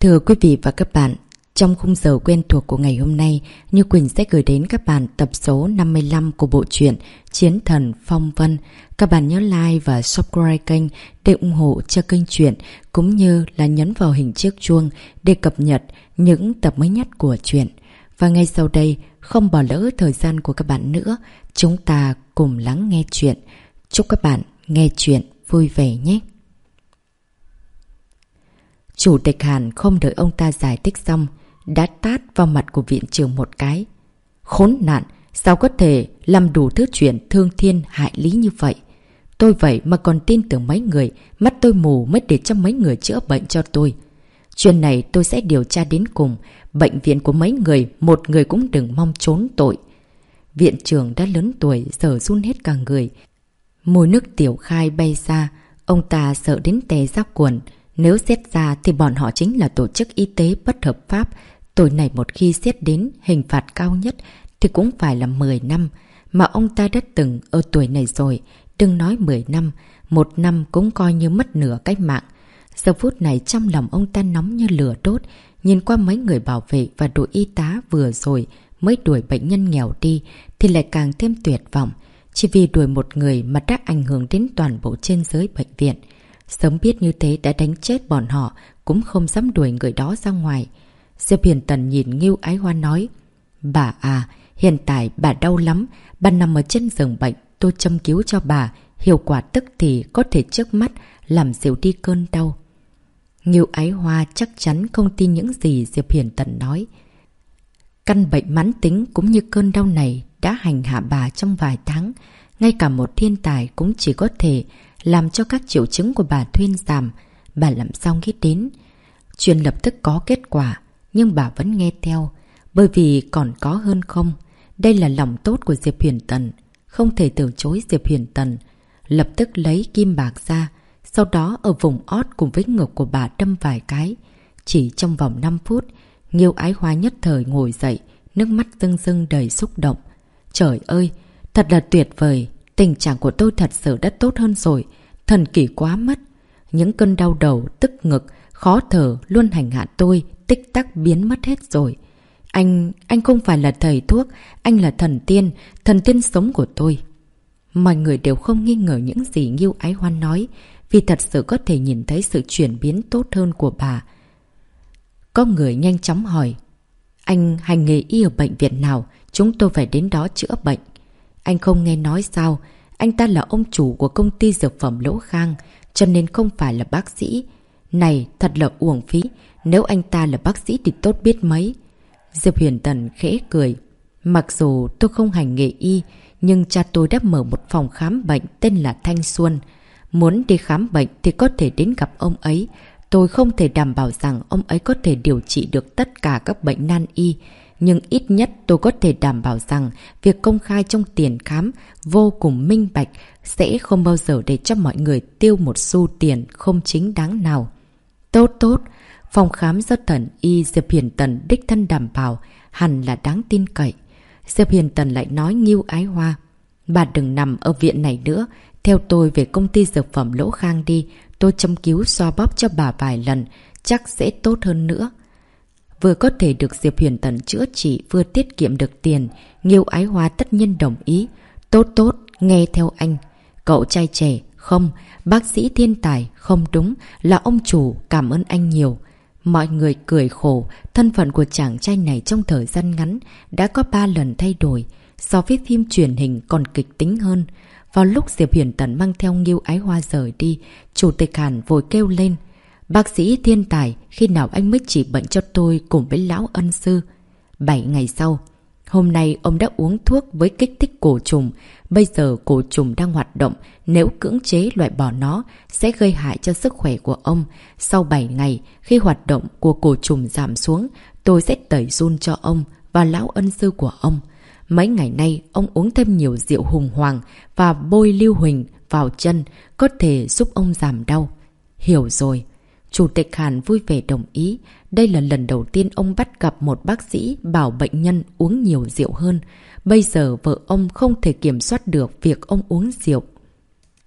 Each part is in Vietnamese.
Thưa quý vị và các bạn, trong khung giờ quen thuộc của ngày hôm nay, Như Quỳnh sẽ gửi đến các bạn tập số 55 của bộ truyện Chiến Thần Phong Vân. Các bạn nhớ like và subscribe kênh để ủng hộ cho kênh truyện, cũng như là nhấn vào hình chiếc chuông để cập nhật những tập mới nhất của truyện. Và ngay sau đây, không bỏ lỡ thời gian của các bạn nữa, chúng ta cùng lắng nghe truyện. Chúc các bạn nghe truyện vui vẻ nhé! Chủ tịch Hàn không đợi ông ta giải thích xong, đã tát vào mặt của viện trưởng một cái. Khốn nạn, sao có thể làm đủ thứ chuyện thương thiên hại lý như vậy? Tôi vậy mà còn tin tưởng mấy người, mắt tôi mù mới để cho mấy người chữa bệnh cho tôi. Chuyện này tôi sẽ điều tra đến cùng, bệnh viện của mấy người, một người cũng đừng mong trốn tội. Viện trưởng đã lớn tuổi, giờ run hết cả người. Mùi nước tiểu khai bay ra, ông ta sợ đến tè ra quần. Nếu xét ra thì bọn họ chính là tổ chức y tế bất hợp pháp. Tội này một khi xét đến hình phạt cao nhất thì cũng phải là 10 năm. Mà ông ta đã từng ở tuổi này rồi, đừng nói 10 năm, 1 năm cũng coi như mất nửa cái mạng. Giờ phút này trong lòng ông ta nóng như lửa đốt, nhìn qua mấy người bảo vệ và đội y tá vừa rồi mới đuổi bệnh nhân nghèo đi thì lại càng thêm tuyệt vọng. Chỉ vì đuổi một người mà đã ảnh hưởng đến toàn bộ trên giới bệnh viện. Sớm biết như thế đã đánh chết bọn họ, cũng không dám đuổi người đó ra ngoài. Diệp Hiền Tần nhìn Ngưu Ái Hoa nói: Bà à, hiện tại bà đau lắm, bà nằm ở trên giường bệnh, tôi châm cứu cho bà, hiệu quả tức thì có thể trước mắt làm dịu đi cơn đau. Ngưu Ái Hoa chắc chắn không tin những gì Diệp Hiền Tần nói. Căn bệnh mãn tính cũng như cơn đau này đã hành hạ bà trong vài tháng, ngay cả một thiên tài cũng chỉ có thể làm cho các triệu chứng của bà thuyên giảm. Bà làm sao nghĩ đến chuyện lập tức có kết quả, nhưng bà vẫn nghe theo, bởi vì còn có hơn không. Đây là lòng tốt của Diệp Hiền Tần, không thể từ chối. Diệp Hiền Tần lập tức lấy kim bạc ra, sau đó ở vùng ót cùng với ngực của bà đâm vài cái. Chỉ trong vòng 5 phút, Ngưu Ái Hoa nhất thời ngồi dậy, nước mắt rưng rưng đầy xúc động. Trời ơi, thật là tuyệt vời, tình trạng của tôi thật sự đã tốt hơn rồi, thần kỳ quá mất. Những cơn đau đầu, tức ngực, khó thở luôn hành hạ tôi, tích tắc biến mất hết rồi. Anh không phải là thầy thuốc, anh là thần tiên sống của tôi. Mọi người đều không nghi ngờ những gì Ngưu Ái Hoa nói, vì thật sự có thể nhìn thấy sự chuyển biến tốt hơn của bà. Có người nhanh chóng hỏi: Anh hành nghề y ở bệnh viện nào? Chúng tôi phải đến đó chữa bệnh. Anh không nghe nói sao? Anh ta là ông chủ của công ty dược phẩm Lỗ Khang, cho nên không phải là bác sĩ. Này, thật là uổng phí, nếu anh ta là bác sĩ thì tốt biết mấy. Diệp Huyền Tần khẽ cười. Mặc dù tôi không hành nghề y, nhưng cha tôi đã mở một phòng khám bệnh tên là Thanh Xuân. Muốn đi khám bệnh thì có thể đến gặp ông ấy. Tôi không thể đảm bảo rằng ông ấy có thể điều trị được tất cả các bệnh nan y, nhưng ít nhất tôi có thể đảm bảo rằng việc công khai trong tiền khám vô cùng minh bạch, sẽ không bao giờ để cho mọi người tiêu một xu tiền không chính đáng nào. Tốt, phòng khám do thần y Diệp Hiền Tần đích thân đảm bảo hẳn là đáng tin cậy. Diệp Hiền Tần lại nói Ngưu Ái Hoa: Bà đừng nằm ở viện này nữa, theo tôi về công ty dược phẩm Lỗ Khang đi, tôi châm cứu xoa bóp cho bà vài lần, chắc sẽ tốt hơn nữa. Vừa có thể được Diệp Huyền Tần chữa trị, vừa tiết kiệm được tiền, Ngưu Ái Hoa tất nhiên đồng ý. Tốt, nghe theo anh. Cậu trai trẻ, không, bác sĩ thiên tài, không đúng, là ông chủ, cảm ơn anh nhiều. Mọi người cười khổ, thân phận của chàng trai này trong thời gian ngắn đã có 3 lần thay đổi, so với phim truyền hình còn kịch tính hơn. Vào lúc Diệp Huyền Tần mang theo Ngưu Ái Hoa rời đi, Chủ tịch Hàn vội kêu lên: Bác sĩ thiên tài, khi nào anh mới trị bệnh cho tôi cùng với lão ân sư? 7 ngày sau. Hôm nay ông đã uống thuốc với kích thích cổ trùng. Bây giờ cổ trùng đang hoạt động, nếu cưỡng chế loại bỏ nó sẽ gây hại cho sức khỏe của ông. Sau 7 ngày, khi hoạt động của cổ trùng giảm xuống, tôi sẽ tẩy run cho ông và lão ân sư của ông. Mấy ngày nay, ông uống thêm nhiều rượu hùng hoàng và bôi lưu huỳnh vào chân, có thể giúp ông giảm đau. Hiểu rồi. Chủ tịch Hàn vui vẻ đồng ý. Đây là lần đầu tiên ông bắt gặp một bác sĩ bảo bệnh nhân uống nhiều rượu hơn. Bây giờ vợ ông không thể kiểm soát được việc ông uống rượu.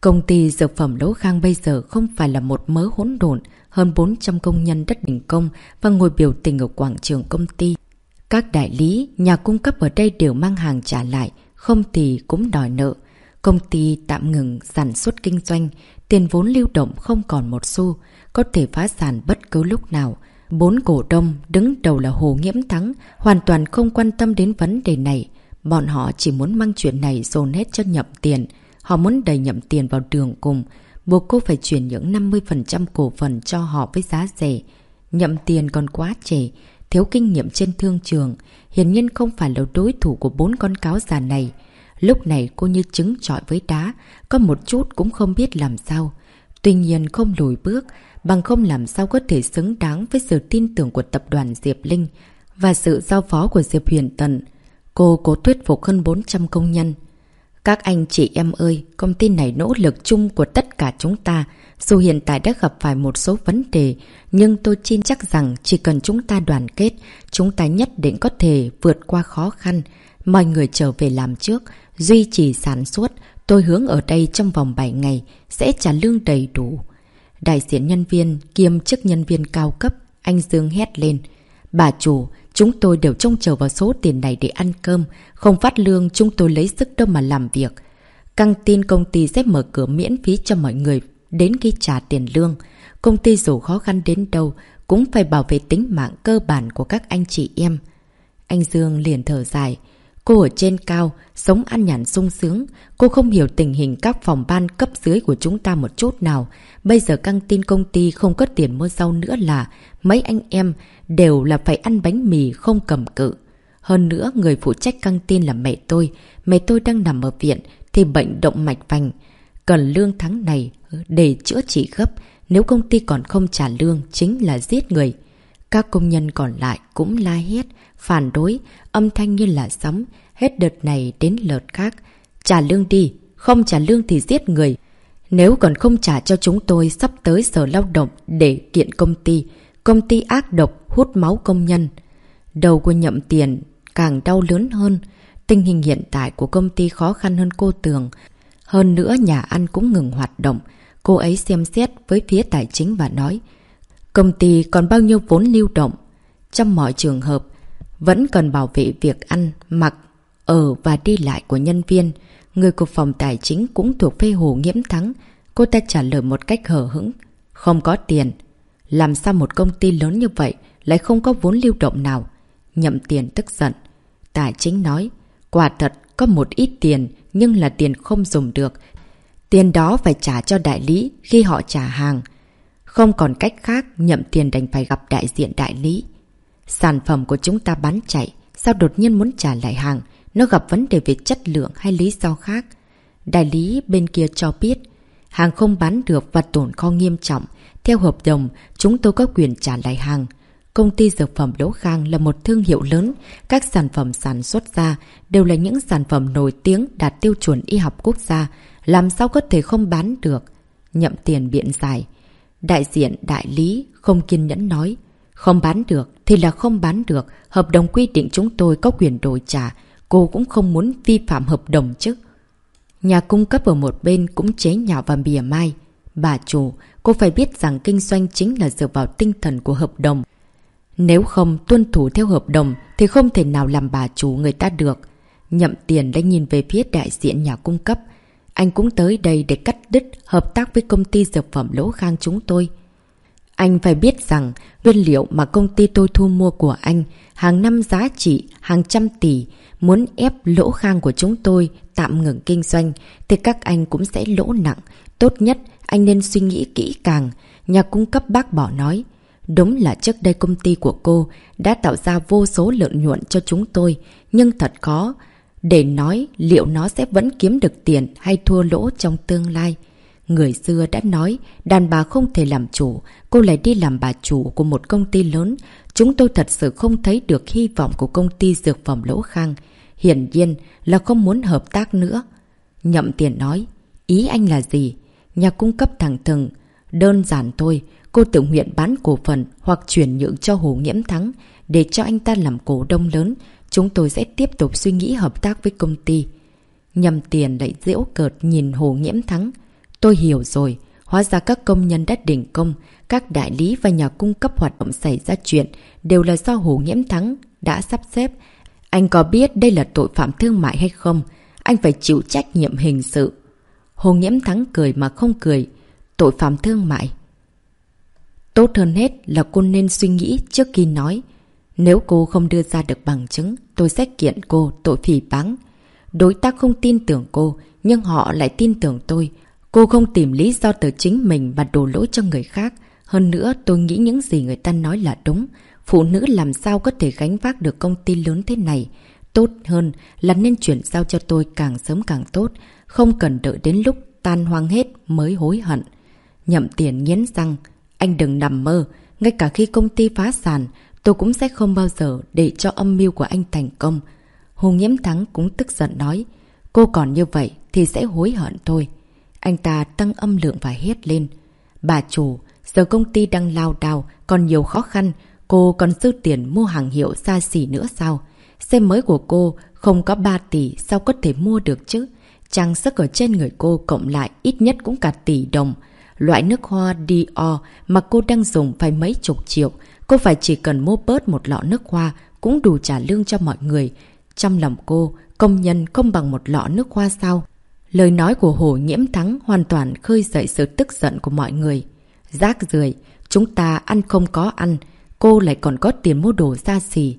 Công ty dược phẩm Lỗ Khang bây giờ không phải là một mớ hỗn độn, hơn 400 công nhân đất đình công và ngồi biểu tình ở quảng trường công ty. Các đại lý, nhà cung cấp ở đây đều mang hàng trả lại, không thì cũng đòi nợ. Công ty tạm ngừng sản xuất kinh doanh, tiền vốn lưu động không còn một xu, có thể phá sản bất cứ lúc nào. 4 cổ đông đứng đầu là Hồ Nghiễm Thắng hoàn toàn không quan tâm đến vấn đề này. Bọn họ chỉ muốn mang chuyện này dồn hết cho Nhậm Tiền. Họ muốn đẩy Nhậm Tiền vào đường cùng, buộc cô phải chuyển những 50% cổ phần cho họ với giá rẻ. Nhậm Tiền còn quá trẻ, thiếu kinh nghiệm trên thương trường, hiển nhiên không phải là đối thủ của 4 con cáo già này. Lúc này cô như trứng trọi với đá, có một chút cũng không biết làm sao. Tuy nhiên không lùi bước, bằng không làm sao có thể xứng đáng với sự tin tưởng của tập đoàn Diệp Linh và sự giao phó của Diệp Huyền Tần. Cô cố thuyết phục hơn 400 công nhân. Các anh chị em ơi, công ty này nỗ lực chung của tất cả chúng ta. Dù hiện tại đã gặp phải một số vấn đề, nhưng tôi tin chắc rằng chỉ cần chúng ta đoàn kết, chúng ta nhất định có thể vượt qua khó khăn. Mọi người trở về làm trước, duy trì sản xuất. Tôi hướng ở đây trong vòng 7 ngày sẽ trả lương đầy đủ. Đại diện nhân viên kiêm chức nhân viên cao cấp, anh Dương hét lên. Bà chủ, chúng tôi đều trông chờ vào số tiền này để ăn cơm. Không phát lương chúng tôi lấy sức đâu mà làm việc. Căng tin công ty sẽ mở cửa miễn phí cho mọi người đến khi trả tiền lương. Công ty dù khó khăn đến đâu cũng phải bảo vệ tính mạng cơ bản của các anh chị em. Anh Dương liền thở dài. Cô ở trên cao, sống an nhàn sung sướng. Cô không hiểu tình hình các phòng ban cấp dưới của chúng ta một chút nào. Bây giờ căng tin công ty không có tiền mua rau nữa là mấy anh em đều là phải ăn bánh mì không cầm cự. Hơn nữa, người phụ trách căng tin là mẹ tôi. Mẹ tôi đang nằm ở viện thì bệnh động mạch vành. Cần lương tháng này để chữa trị gấp. Nếu công ty còn không trả lương chính là giết người. Các công nhân còn lại cũng la hét, phản đối, âm thanh như là sóng, hết đợt này đến lượt khác. Trả lương đi, không trả lương thì giết người. Nếu còn không trả cho chúng tôi sắp tới Sở Lao động để kiện công ty. Công ty ác độc hút máu công nhân. Đầu của Nhậm Tiền càng đau lớn hơn. Tình hình hiện tại của công ty khó khăn hơn cô tưởng. Hơn nữa nhà ăn cũng ngừng hoạt động. Cô ấy xem xét với phía tài chính và nói, công ty còn bao nhiêu vốn lưu động? Trong mọi trường hợp, vẫn cần bảo vệ việc ăn, mặc, ở và đi lại của nhân viên. Người của phòng tài chính cũng thuộc phê Hồ Nghiễm Thắng. Cô ta trả lời một cách hờ hững. Không có tiền. Làm sao một công ty lớn như vậy lại không có vốn lưu động nào? Nhậm Tiền tức giận. Tài chính nói, quả thật có một ít tiền nhưng là tiền không dùng được. Tiền đó phải trả cho đại lý khi họ trả hàng. Không còn cách khác, Nhậm Tiền đành phải gặp đại diện đại lý. Sản phẩm của chúng ta bán chạy, sao đột nhiên muốn trả lại hàng? Nó gặp vấn đề về chất lượng hay lý do khác? Đại lý bên kia cho biết, hàng không bán được và tổn kho nghiêm trọng. Theo hợp đồng, chúng tôi có quyền trả lại hàng. Công ty dược phẩm Lỗ Khang là một thương hiệu lớn. Các sản phẩm sản xuất ra đều là những sản phẩm nổi tiếng đạt tiêu chuẩn y học quốc gia. Làm sao có thể không bán được? Nhậm Tiền biện giải. Đại diện đại lý không kiên nhẫn nói. Không bán được thì là không bán được. Hợp đồng quy định chúng tôi có quyền đổi trả. Cô cũng không muốn vi phạm hợp đồng chứ. Nhà cung cấp ở một bên cũng chế nhạo và mỉa mai. Bà chủ, cô phải biết rằng kinh doanh chính là dựa vào tinh thần của hợp đồng. Nếu không tuân thủ theo hợp đồng thì không thể nào làm bà chủ người ta được. Nhậm Tiền đã nhìn về phía đại diện nhà cung cấp. Anh cũng tới đây để cắt đứt hợp tác với công ty dược phẩm Lỗ Khang chúng tôi. Anh phải biết rằng nguyên liệu mà công ty tôi thu mua của anh hàng năm giá trị hàng trăm tỷ. Muốn ép Lỗ Khang của chúng tôi tạm ngừng kinh doanh thì các anh cũng sẽ lỗ nặng. Tốt nhất anh nên suy nghĩ kỹ càng. Nhà cung cấp bác bỏ nói. Đúng là trước đây công ty của cô đã tạo ra vô số lợi nhuận cho chúng tôi. Nhưng thật khó để nói liệu nó sẽ vẫn kiếm được tiền hay thua lỗ trong tương lai. Người xưa đã nói đàn bà không thể làm chủ. Cô lại đi làm bà chủ của một công ty lớn. Chúng tôi thật sự không thấy được hy vọng của công ty dược phẩm Lỗ Khang. Hiển nhiên là không muốn hợp tác nữa. Nhậm Tiền nói. Ý anh là gì? Nhà cung cấp thẳng thừng. Đơn giản thôi. Cô tự nguyện bán cổ phần hoặc chuyển nhượng cho Hồ Nghiễm Thắng để cho anh ta làm cổ đông lớn. Chúng tôi sẽ tiếp tục suy nghĩ hợp tác với công ty. Nhậm Tiền lại giễu cợt nhìn Hồ Nghiễm Thắng. Tôi hiểu rồi. Hóa ra các công nhân đã đình công, các đại lý và nhà cung cấp hoạt động xảy ra chuyện đều là do Hồ Nghiễm Thắng đã sắp xếp. Anh có biết đây là tội phạm thương mại hay không? Anh phải chịu trách nhiệm hình sự. Hồ Nghiễm Thắng cười mà không cười. Tội phạm thương mại. Tốt hơn hết là cô nên suy nghĩ trước khi nói. Nếu cô không đưa ra được bằng chứng, tôi sẽ kiện cô tội phỉ báng. Đối tác không tin tưởng cô, nhưng họ lại tin tưởng tôi. Cô không tìm lý do từ chính mình mà đổ lỗi cho người khác. Hơn nữa, tôi nghĩ những gì người ta nói là đúng. Phụ nữ làm sao có thể gánh vác được công ty lớn thế này. Tốt hơn là nên chuyển giao cho tôi càng sớm càng tốt. Không cần đợi đến lúc tan hoang hết mới hối hận. Nhậm Tiền nghiến răng. Anh đừng nằm mơ. Ngay cả khi công ty phá sản, tôi cũng sẽ không bao giờ để cho âm mưu của anh thành công. Hồ Nghiễm Thắng cũng tức giận nói. Cô còn như vậy thì sẽ hối hận thôi. Anh ta tăng âm lượng và hét lên. Bà chủ, giờ công ty đang lao đao, còn nhiều khó khăn. Cô còn dư tiền mua hàng hiệu xa xỉ nữa sao? Xe mới của cô không có 3 tỷ sao có thể mua được chứ? Trang sức ở trên người cô cộng lại ít nhất cũng cả tỷ đồng. Loại nước hoa Dior mà cô đang dùng phải mấy chục triệu. Cô phải chỉ cần mua bớt một lọ nước hoa cũng đủ trả lương cho mọi người. Trong lòng cô, công nhân không bằng một lọ nước hoa sao? Lời nói của Hồ Nghiễm Thắng hoàn toàn khơi dậy sự tức giận của mọi người. Rác rưởi, chúng ta ăn không có ăn, cô lại còn có tiền mua đồ xa xỉ.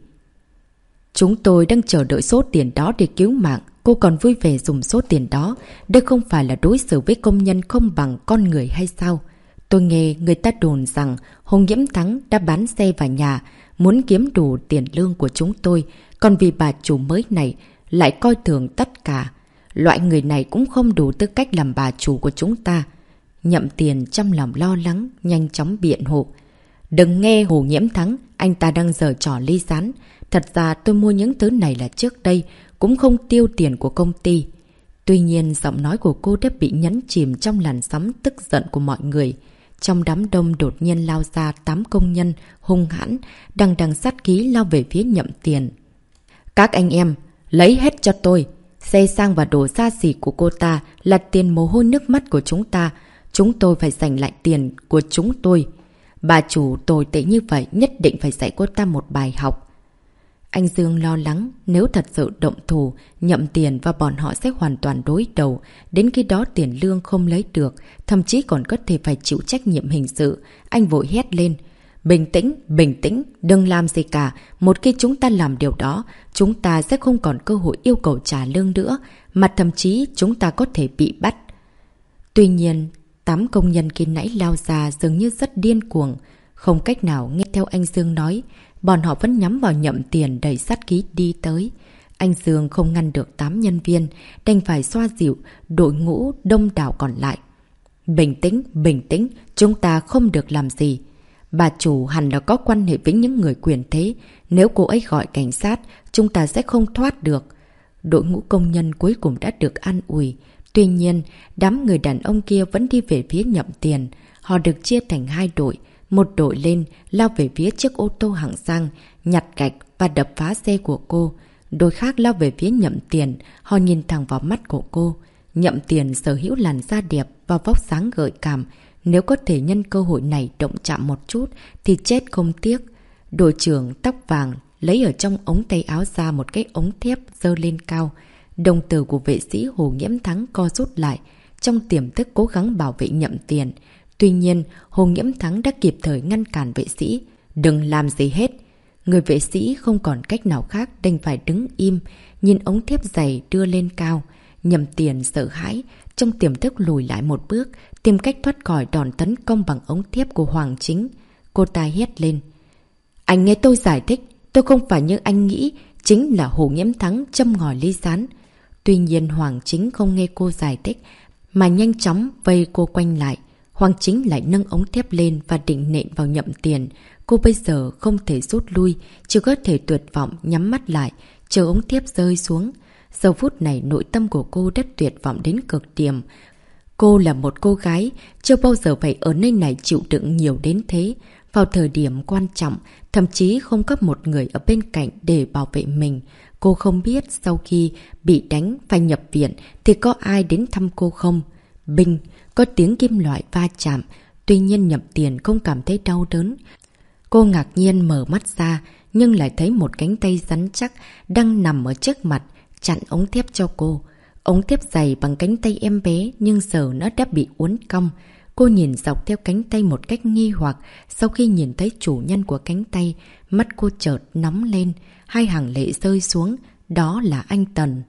Chúng tôi đang chờ đợi số tiền đó để cứu mạng, cô còn vui vẻ dùng số tiền đó. Đây không phải là đối xử với công nhân không bằng con người hay sao? Tôi nghe người ta đồn rằng Hồ Nghiễm Thắng đã bán xe và nhà, muốn kiếm đủ tiền lương của chúng tôi, còn vì bà chủ mới này lại coi thường tất cả. Loại người này cũng không đủ tư cách làm bà chủ của chúng ta. Nhậm Tiền trong lòng lo lắng, nhanh chóng biện hộ. Đừng nghe Hồ Nghiễm Thắng, anh ta đang giở trò ly gián. Thật ra tôi mua những thứ này là trước đây, cũng không tiêu tiền của công ty. Tuy nhiên giọng nói của cô đã bị nhấn chìm trong làn sóng tức giận của mọi người. Trong đám đông đột nhiên lao ra 8 công nhân hung hãn, đằng sát khí lao về phía Nhậm Tiền. Các anh em, lấy hết cho tôi. Xe sang và đồ xa xỉ của cô ta là tiền mồ hôi nước mắt của chúng ta. Chúng tôi phải giành lại tiền của chúng tôi. Bà chủ tồi tệ như vậy nhất định phải dạy cô ta một bài học. Anh Dương lo lắng nếu thật sự động thủ, Nhậm Tiền và bọn họ sẽ hoàn toàn đối đầu. Đến khi đó tiền lương không lấy được, thậm chí còn có thể phải chịu trách nhiệm hình sự. Anh vội hét lên. Bình tĩnh, đừng làm gì cả. Một khi chúng ta làm điều đó, chúng ta sẽ không còn cơ hội yêu cầu trả lương nữa, mà thậm chí chúng ta có thể bị bắt. Tuy nhiên, 8 công nhân khi nãy lao ra dường như rất điên cuồng. Không cách nào nghe theo anh Dương nói, bọn họ vẫn nhắm vào Nhậm Tiền đầy sát khí đi tới. Anh Dương không ngăn được 8 nhân viên, đành phải xoa dịu đội ngũ đông đảo còn lại. Bình tĩnh, chúng ta không được làm gì. Bà chủ hẳn là có quan hệ với những người quyền thế. Nếu cô ấy gọi cảnh sát, chúng ta sẽ không thoát được. Đội ngũ công nhân cuối cùng đã được an ủi. Tuy nhiên, đám người đàn ông kia vẫn đi về phía Nhậm Tiền. Họ được chia thành 2 đội. Một đội lên, lao về phía chiếc ô tô hạng sang, nhặt gạch và đập phá xe của cô. Đội khác lao về phía Nhậm Tiền, họ nhìn thẳng vào mắt của cô. Nhậm Tiền sở hữu làn da đẹp và vóc dáng gợi cảm. Nếu có thể nhân cơ hội này động chạm một chút thì chết không tiếc. Đội trưởng tóc vàng lấy ở trong ống tay áo ra một cái ống thép giơ lên cao. Đồng tử của vệ sĩ Hồ Nghiễm Thắng co rút lại, trong tiềm thức cố gắng bảo vệ Nhậm Tiền. Tuy nhiên, Hồ Nghiễm Thắng đã kịp thời ngăn cản vệ sĩ. Đừng làm gì hết. Người vệ sĩ không còn cách nào khác đành phải đứng im, nhìn ống thép dày đưa lên cao. Nhậm Tiền sợ hãi, trong tiềm thức lùi lại một bước, tìm cách thoát khỏi đòn tấn công bằng ống thép của Hoàng Chính. Cô ta hét lên. Anh nghe tôi giải thích, tôi không phải như anh nghĩ, chính là Hồ Nghiễm Thắng châm ngòi ly gián. Tuy nhiên Hoàng Chính không nghe cô giải thích, mà nhanh chóng vây cô quanh lại. Hoàng Chính lại nâng ống thép lên và định nện vào Nhậm Tiền. Cô bây giờ không thể rút lui, chỉ có thể tuyệt vọng nhắm mắt lại, chờ ống thép rơi xuống. Giờ phút này nội tâm của cô rất tuyệt vọng đến cực điểm. Cô là một cô gái, chưa bao giờ phải ở nơi này chịu đựng nhiều đến thế. Vào thời điểm quan trọng, thậm chí không có một người ở bên cạnh để bảo vệ mình. Cô không biết sau khi bị đánh phải nhập viện thì có ai đến thăm cô không. Binh, có tiếng kim loại va chạm. Tuy nhiên Nhậm Tiền không cảm thấy đau đớn. Cô ngạc nhiên mở mắt ra, nhưng lại thấy một cánh tay rắn chắc đang nằm ở trước mặt, chặn ống thép cho cô. Ống thép dày bằng cánh tay em bé, nhưng giờ nó đã bị uốn cong. Cô nhìn dọc theo cánh tay một cách nghi hoặc. Sau khi nhìn thấy chủ nhân của cánh tay, mắt cô chợt nóng lên, hai hàng lệ rơi xuống. Đó là anh Tần.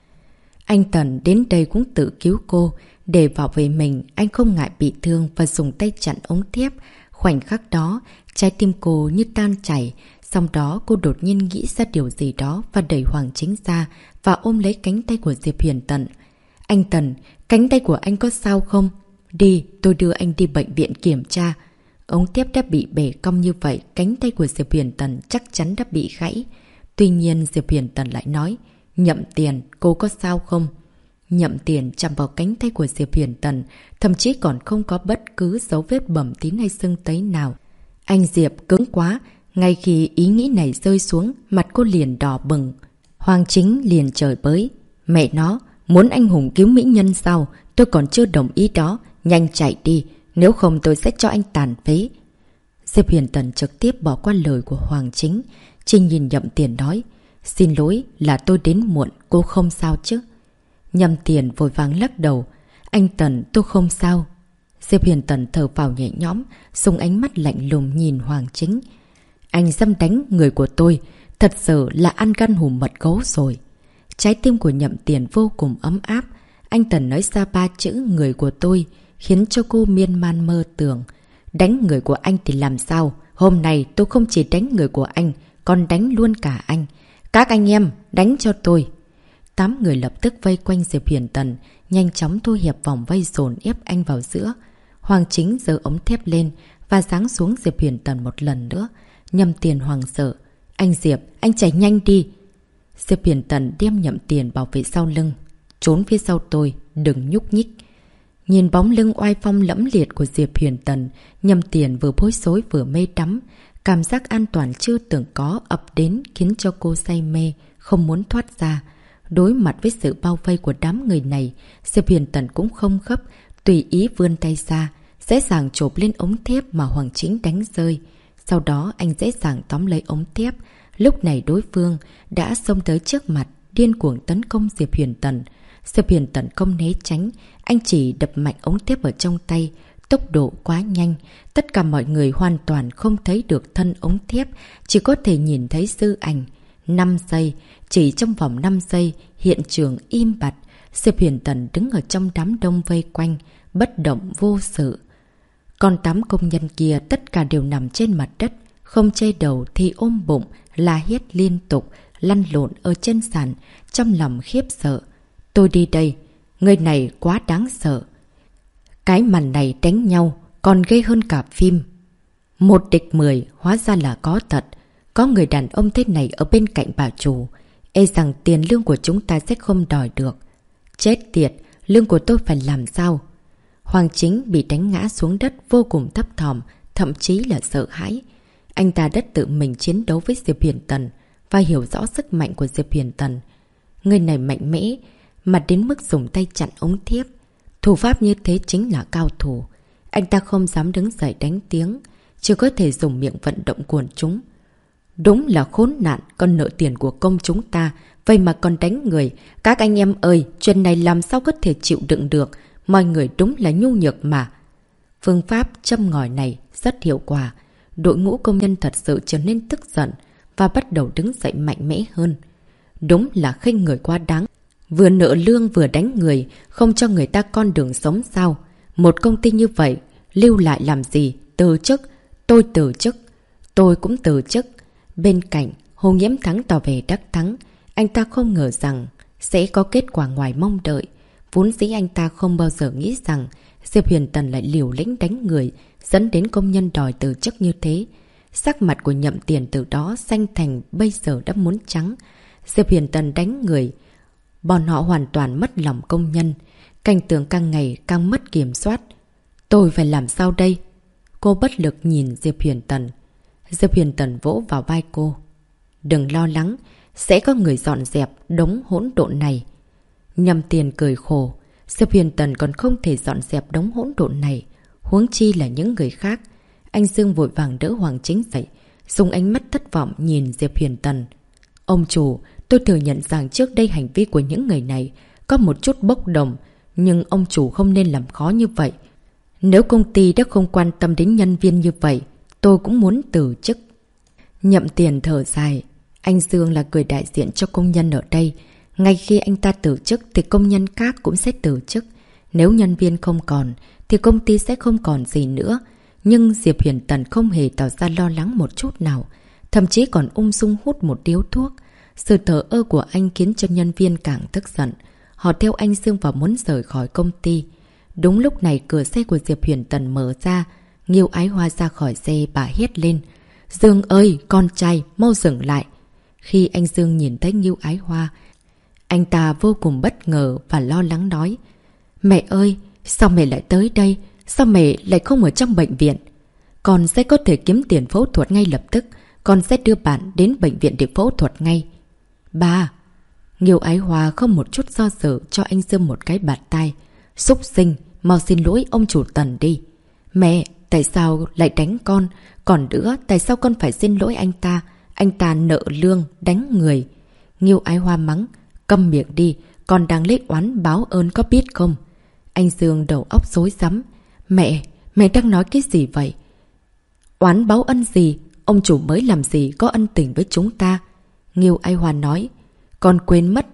Anh Tần đến đây cũng tự cứu cô. Để bảo vệ mình, anh không ngại bị thương và dùng tay chặn ống thép. Khoảnh khắc đó, trái tim cô như tan chảy. Sau đó cô đột nhiên nghĩ ra điều gì đó và đẩy Hoàng Chính ra và ôm lấy cánh tay của Diệp Huyền Tần. Anh Tần, cánh tay của anh có sao không? Đi, tôi đưa anh đi bệnh viện kiểm tra. Ống thép đã bị bể cong như vậy, cánh tay của Diệp Huyền Tần chắc chắn đã bị gãy. Tuy nhiên Diệp Huyền Tần lại nói, Nhậm Tiền, cô có sao không? Nhậm Tiền chạm vào cánh tay của Diệp Huyền Tần, thậm chí còn không có bất cứ dấu vết bầm tím hay sưng tấy nào. Anh Diệp cứng quá. Ngay khi ý nghĩ này rơi xuống, mặt cô liền đỏ bừng. Hoàng Chính liền chửi bới. Mẹ nó, muốn anh hùng cứu mỹ nhân sao? Tôi còn chưa đồng ý đó. Nhanh chạy đi, nếu không tôi sẽ cho anh tàn phế. Diệp Huyền Tần trực tiếp bỏ qua lời của Hoàng Chính. Chỉ nhìn Nhậm Tiền nói, xin lỗi là tôi đến muộn, cô không sao chứ? Nhậm Tiền vội vàng lắc đầu. Anh Tần, tôi không sao. Diệp Huyền Tần thở vào nhẹ nhõm, dùng ánh mắt lạnh lùng nhìn Hoàng Chính. Anh dám đánh người của tôi, thật sự là ăn gan hùm mật gấu rồi. Trái tim của Nhậm Tiền vô cùng ấm áp. Anh Tần nói ra 3 chữ người của tôi, khiến cho cô miên man mơ tưởng. Đánh người của anh thì làm sao? Hôm nay tôi không chỉ đánh người của anh, còn đánh luôn cả anh. Các anh em, đánh cho tôi. 8 người lập tức vây quanh Diệp Huyền Tần, nhanh chóng thu hẹp vòng vây dồn ép anh vào giữa. Hoàng Chính giơ ống thép lên và giáng xuống Diệp Huyền Tần một lần nữa. Nhậm Tiền hoàng sợ. Anh Diệp, anh chạy nhanh đi. Diệp Huyền Tần đem Nhậm Tiền bảo vệ sau lưng. Trốn phía sau tôi, đừng nhúc nhích. Nhìn bóng lưng oai phong lẫm liệt của Diệp Huyền Tần, Nhậm Tiền vừa bối rối vừa mê đắm. Cảm giác an toàn chưa từng có ập đến khiến cho cô say mê, không muốn thoát ra. Đối mặt với sự bao vây của đám người này, Diệp Huyền Tần cũng không khấp, tùy ý vươn tay ra, dễ dàng chộp lên ống thép mà Hoàng Chính đánh rơi. Sau đó anh dễ dàng tóm lấy ống thép. Lúc này đối phương đã xông tới trước mặt, điên cuồng tấn công Diệp Huyền Tần. Diệp Huyền Tần không né tránh, anh chỉ đập mạnh ống thép ở trong tay. Tốc độ quá nhanh, tất cả mọi người hoàn toàn không thấy được thân ống thép, chỉ có thể nhìn thấy dư ảnh. 5 giây, chỉ trong vòng 5 giây, hiện trường im bặt. Diệp Huyền Tần đứng ở trong đám đông vây quanh, bất động vô sự. Còn 8 công nhân kia tất cả đều nằm trên mặt đất, không chê đầu thì ôm bụng, la hét liên tục, lăn lộn ở trên sàn, trong lòng khiếp sợ. Tôi đi đây, người này quá đáng sợ. Cái màn này đánh nhau còn ghê hơn cả phim. 1 địch 10 hóa ra là có thật. Có người đàn ông thế này ở bên cạnh bà chủ, e rằng tiền lương của chúng ta sẽ không đòi được. Chết tiệt, lương của tôi phải làm sao? Hoàng Chính bị đánh ngã xuống đất vô cùng thấp thỏm, thậm chí là sợ hãi. Anh ta đã tự mình chiến đấu với Diệp Huyền Tần và hiểu rõ sức mạnh của Diệp Huyền Tần. Người này mạnh mẽ, mà đến mức dùng tay chặn ống thép. Thủ pháp như thế chính là cao thủ. Anh ta không dám đứng dậy đánh tiếng, chỉ có thể dùng miệng vận động quần chúng. Đúng là khốn nạn, con nợ tiền của công chúng ta, vậy mà còn đánh người. Các anh em ơi, chuyện này làm sao có thể chịu đựng được, mọi người đúng là nhu nhược mà. Phương pháp châm ngòi này rất hiệu quả. Đội ngũ công nhân thật sự trở nên tức giận và bắt đầu đứng dậy mạnh mẽ hơn. Đúng là khinh người quá đáng. Vừa nợ lương vừa đánh người, không cho người ta con đường sống sao? Một công ty như vậy, lưu lại làm gì? Từ chức. Tôi từ chức. Tôi cũng từ chức. Bên cạnh, Hồ Nhiễm Thắng tỏ vẻ đắc thắng. Anh ta không ngờ rằng sẽ có kết quả ngoài mong đợi. Vốn dĩ anh ta không bao giờ nghĩ rằng Diệp Huyền Tần lại liều lĩnh đánh người, dẫn đến công nhân đòi từ chức như thế. Sắc mặt của Nhậm Tiền từ đó xanh thành bây giờ đã muốn trắng. Diệp Huyền Tần đánh người, bọn họ hoàn toàn mất lòng công nhân. Cảnh tượng càng ngày càng mất kiểm soát. Tôi phải làm sao đây? Cô bất lực nhìn Diệp Huyền Tần. Diệp Huyền Tần vỗ vào vai cô. Đừng lo lắng, sẽ có người dọn dẹp đống hỗn độn này. Nhậm Tiền cười khổ. Diệp Huyền Tần còn không thể dọn dẹp đống hỗn độn này, huống chi là những người khác. Anh Dương vội vàng đỡ Hoàng Chính dậy, dùng ánh mắt thất vọng nhìn Diệp Huyền Tần. Ông chủ, tôi thừa nhận rằng trước đây hành vi của những người này có một chút bốc đồng, nhưng ông chủ không nên làm khó như vậy. Nếu công ty đã không quan tâm đến nhân viên như vậy, tôi cũng muốn từ chức. Nhậm Tiền thở dài. Anh Dương là người đại diện cho công nhân ở đây. Ngay khi anh ta từ chức thì công nhân khác cũng sẽ từ chức. Nếu nhân viên không còn thì công ty sẽ không còn gì nữa. Nhưng Diệp Huyền Tần không hề tỏ ra lo lắng một chút nào. Thậm chí còn ung dung hút một điếu thuốc. Sự thờ ơ của anh khiến cho nhân viên càng tức giận. Họ theo anh Dương và muốn rời khỏi công ty. Đúng lúc này cửa xe của Diệp Huyền Tần mở ra. Nghiêu Ái Hoa ra khỏi xe, bà hét lên. Dương ơi, con trai, mau dừng lại. Khi anh Dương nhìn thấy Nghiêu Ái Hoa, anh ta vô cùng bất ngờ và lo lắng nói. Mẹ ơi, sao mẹ lại tới đây? Sao mẹ lại không ở trong bệnh viện? Con sẽ có thể kiếm tiền phẫu thuật ngay lập tức. Con sẽ đưa bạn đến bệnh viện để phẫu thuật ngay. Ba! Nghiêu Ái Hoa không một chút do dự cho anh Dương một cái bạt tai. Súc sinh, mau xin lỗi ông chủ Tần đi. Mẹ, tại sao lại đánh con? Còn nữa, tại sao con phải xin lỗi anh ta? Anh ta nợ lương, đánh người. Nghiêu Ái Hoa mắng. Câm miệng đi, con đang lấy oán báo ơn có biết không? Anh Dương đầu óc rối rắm. Mẹ đang nói cái gì vậy? Oán báo ân gì? Ông chủ mới làm gì có ân tình với chúng ta? Nghiêu Ái Hoa nói. Con quên mất.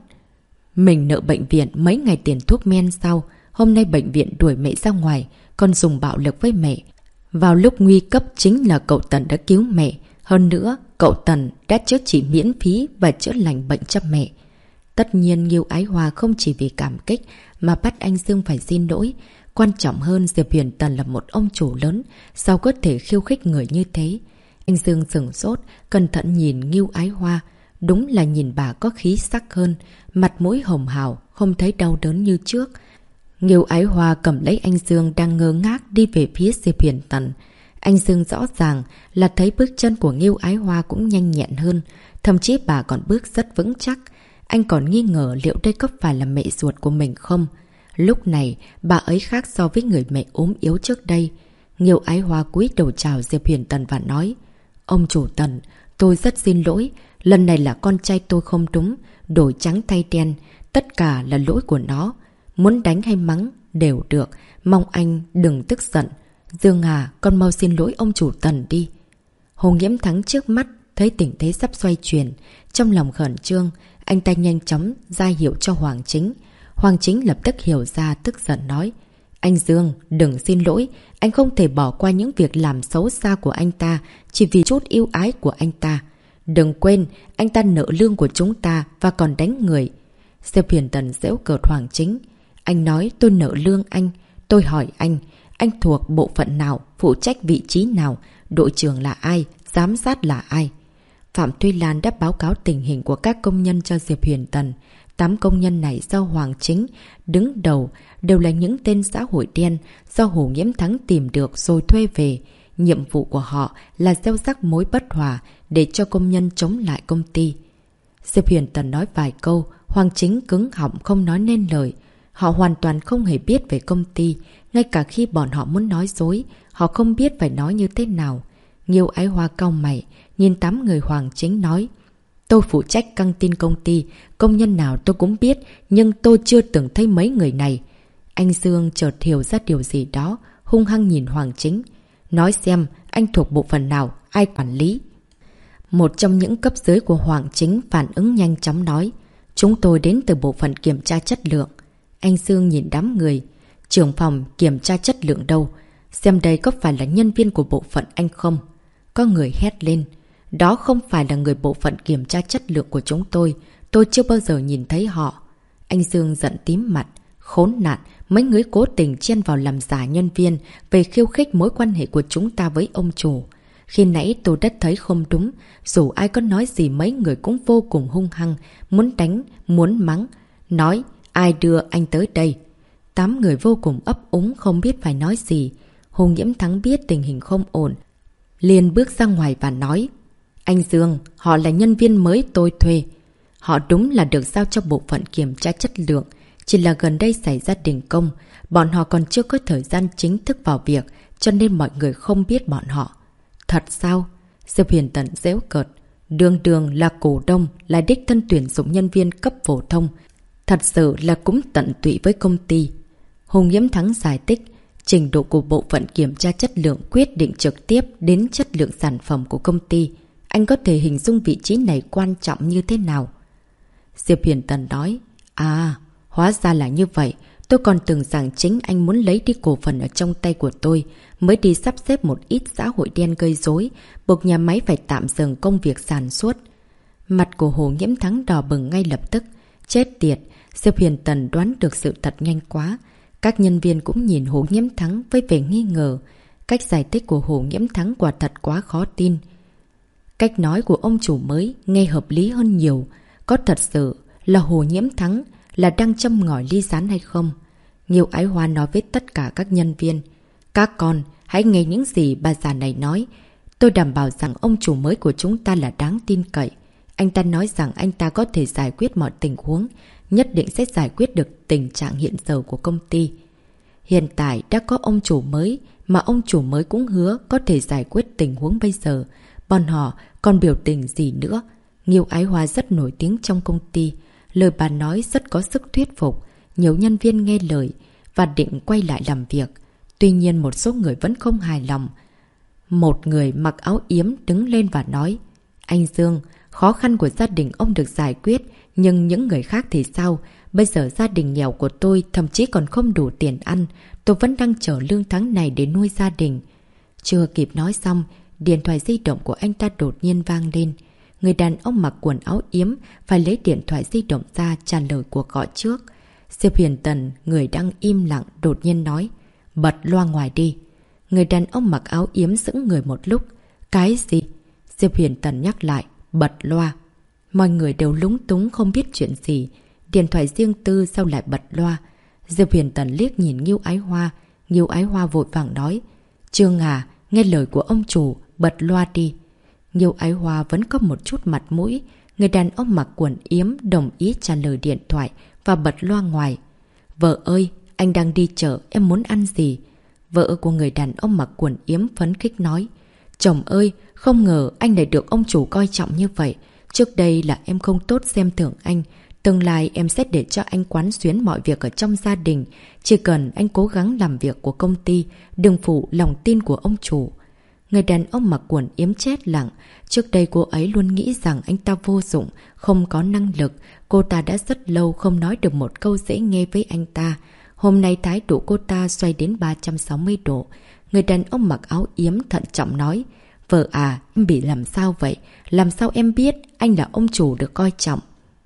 Mình nợ bệnh viện mấy ngày tiền thuốc men sau. Hôm nay bệnh viện đuổi mẹ ra ngoài. Con dùng bạo lực với mẹ. Vào lúc nguy cấp chính là cậu Tần đã cứu mẹ. Hơn nữa, cậu Tần đã chữa trị miễn phí và chữa lành bệnh cho mẹ. Tất nhiên Nghiêu Ái Hoa không chỉ vì cảm kích mà bắt anh Dương phải xin lỗi. Quan trọng hơn, Diệp Huyền Tần là một ông chủ lớn, sao có thể khiêu khích người như thế? Anh Dương sửng sốt, cẩn thận nhìn Nghiêu Ái Hoa. Đúng là nhìn bà có khí sắc hơn, mặt mũi hồng hào, không thấy đau đớn như trước. Nghiêu Ái Hoa cầm lấy anh Dương đang ngơ ngác đi về phía Diệp Huyền Tần. Anh Dương rõ ràng là thấy bước chân của Nghiêu Ái Hoa cũng nhanh nhẹn hơn, thậm chí bà còn bước rất vững chắc. Anh còn nghi ngờ liệu đây có phải là mẹ ruột của mình không? Lúc này, bà ấy khác so với người mẹ ốm yếu trước đây. Nghiêu Ái Hoa cúi đầu chào Diệp Huyền Tần và nói. Ông chủ Tần, tôi rất xin lỗi. Lần này là con trai tôi không đúng, đổi trắng thay đen. Tất cả là lỗi của nó. Muốn đánh hay mắng đều được, mong anh đừng tức giận. Dương à, con mau xin lỗi ông chủ Tần đi. Hồ Nghiễm Thắng trước mắt thấy tình thế sắp xoay chuyển, trong lòng khẩn trương, anh ta nhanh chóng ra hiệu cho Hoàng Chính. Hoàng Chính lập tức hiểu ra, tức giận nói. Anh Dương, đừng xin lỗi, anh không thể bỏ qua những việc làm xấu xa của anh ta chỉ vì chút yêu ái của anh ta. Đừng quên, anh ta nợ lương của chúng ta và còn đánh người. Diệp Huyền Tần giễu cợt Hoàng Chính. Anh nói tôi nợ lương anh. Tôi hỏi anh thuộc bộ phận nào, phụ trách vị trí nào, đội trưởng là ai, giám sát là ai? Phạm Thuy Lan đã báo cáo tình hình của các công nhân cho Diệp Huyền Tần. 8 công nhân này do Hoàng Chính đứng đầu đều là những tên xã hội đen do Hồ Nghiễm Thắng tìm được rồi thuê về. Nhiệm vụ của họ là gieo rắc mối bất hòa để cho công nhân chống lại công ty. Diệp Huyền Tần nói vài câu, Hoàng Chính cứng họng không nói nên lời. Họ hoàn toàn không hề biết về công ty, ngay cả khi bọn họ muốn nói dối, họ không biết phải nói như thế nào. Nghiêu Ái Hoa cau mày, nhìn 8 người Hoàng Chính nói. Tôi phụ trách căng tin công ty, công nhân nào tôi cũng biết, nhưng tôi chưa từng thấy mấy người này. Anh Dương chợt hiểu ra điều gì đó, hung hăng nhìn Hoàng Chính. Nói xem, anh thuộc bộ phận nào, ai quản lý? Một trong những cấp dưới của Hoàng Chính phản ứng nhanh chóng nói. Chúng tôi đến từ bộ phận kiểm tra chất lượng. Anh Dương nhìn đám người. Trưởng phòng kiểm tra chất lượng đâu? Xem đây có phải là nhân viên của bộ phận anh không? Có người hét lên. Đó không phải là người bộ phận kiểm tra chất lượng của chúng tôi chưa bao giờ nhìn thấy họ. Anh Dương giận tím mặt. Khốn nạn, mấy người cố tình chen vào làm giả nhân viên về khiêu khích mối quan hệ của chúng ta với ông chủ. Khi nãy tôi đã thấy không đúng, dù ai có nói gì mấy người cũng vô cùng hung hăng, muốn đánh, muốn mắng. Nói, ai đưa anh tới đây? 8 người vô cùng ấp úng không biết phải nói gì. Hồ Nghiễm Thắng biết tình hình không ổn, liền bước ra ngoài và nói. Anh Dương, họ là nhân viên mới tôi thuê. Họ đúng là được giao cho bộ phận kiểm tra chất lượng. Chỉ là gần đây xảy ra đình công, bọn họ còn chưa có thời gian chính thức vào việc, cho nên mọi người không biết bọn họ. Thật sao? Diệp Huyền Tần giễu cợt. Đường đường là cổ đông, là đích thân tuyển dụng nhân viên cấp phổ thông. Thật sự là cũng tận tụy với công ty. Hồ Nghiễm Thắng giải thích, trình độ của bộ phận kiểm tra chất lượng quyết định trực tiếp đến chất lượng sản phẩm của công ty. Anh có thể hình dung vị trí này quan trọng như thế nào? Diệp Huyền Tần nói, hóa ra là như vậy. Tôi còn tưởng rằng chính anh muốn lấy đi cổ phần ở trong tay của tôi, mới đi sắp xếp một ít xã hội đen gây rối, buộc nhà máy phải tạm dừng công việc sản xuất. Mặt của Hồ Nghiễm Thắng đỏ bừng ngay lập tức. Chết tiệt, Diệp Huyền Tần đoán được sự thật nhanh quá. Các nhân viên cũng nhìn Hồ Nghiễm Thắng với vẻ nghi ngờ. Cách giải thích của Hồ Nghiễm Thắng quả thật quá khó tin. Cách nói của ông chủ mới nghe hợp lý hơn nhiều. Có thật sự là Hồ Nghiễm Thắng là đang châm ngòi ly gián hay không? Nghiêu Ái Hoa nói với tất cả các nhân viên. Các con, hãy nghe những gì bà già này nói. Tôi đảm bảo rằng ông chủ mới của chúng ta là đáng tin cậy. Anh ta nói rằng anh ta có thể giải quyết mọi tình huống, nhất định sẽ giải quyết được tình trạng hiện giờ của công ty. Hiện tại đã có ông chủ mới, mà ông chủ mới cũng hứa có thể giải quyết tình huống bây giờ. Bọn họ còn biểu tình gì nữa? Nghiêu Ái Hoa rất nổi tiếng trong công ty. Lời bà nói rất có sức thuyết phục. Nhiều nhân viên nghe lời và định quay lại làm việc. Tuy nhiên một số người vẫn không hài lòng. Một người mặc áo yếm đứng lên và nói, anh Dương, khó khăn của gia đình ông được giải quyết, nhưng những người khác thì sao? Bây giờ gia đình nghèo của tôi thậm chí còn không đủ tiền ăn. Tôi vẫn đang chờ lương tháng này để nuôi gia đình. Chưa kịp nói xong, điện thoại di động của anh ta đột nhiên vang lên. Người đàn ông mặc quần áo yếm phải lấy điện thoại di động ra trả lời cuộc gọi trước. Diệp Huyền Tần, người đang im lặng, đột nhiên nói, bật loa ngoài đi. Người đàn ông mặc áo yếm sững người một lúc. Cái gì? Diệp Huyền Tần nhắc lại, bật loa. Mọi người đều lúng túng không biết chuyện gì. Điện thoại riêng tư sao lại bật loa? Diệp Huyền Tần liếc nhìn Nghiêu Ái Hoa. Nghiêu Ái Hoa vội vàng nói, Trương à, nghe lời của ông chủ, bật loa đi. Nghiêu Ái Hoa vẫn có một chút mặt mũi. Người đàn ông mặc quần yếm đồng ý trả lời điện thoại và bật loa ngoài. Vợ ơi, anh đang đi chợ, em muốn ăn gì? Vợ của người đàn ông mặc quần yếm phấn khích nói, chồng ơi, không ngờ anh lại được ông chủ coi trọng như vậy. Trước đây là em không tốt xem thường anh. Tương lai em sẽ để cho anh quán xuyến mọi việc ở trong gia đình. Chỉ cần anh cố gắng làm việc của công ty, đừng phụ lòng tin của ông chủ. Người đàn ông mặc quần yếm chết lặng. Trước đây cô ấy luôn nghĩ rằng anh ta vô dụng, không có năng lực. Cô ta đã rất lâu không nói được một câu dễ nghe với anh ta. Hôm nay thái độ cô ta xoay đến 360 độ. Người đàn ông mặc áo yếm thận trọng nói, vợ à, em bị làm sao vậy? Làm sao em biết anh là ông chủ được coi trọng?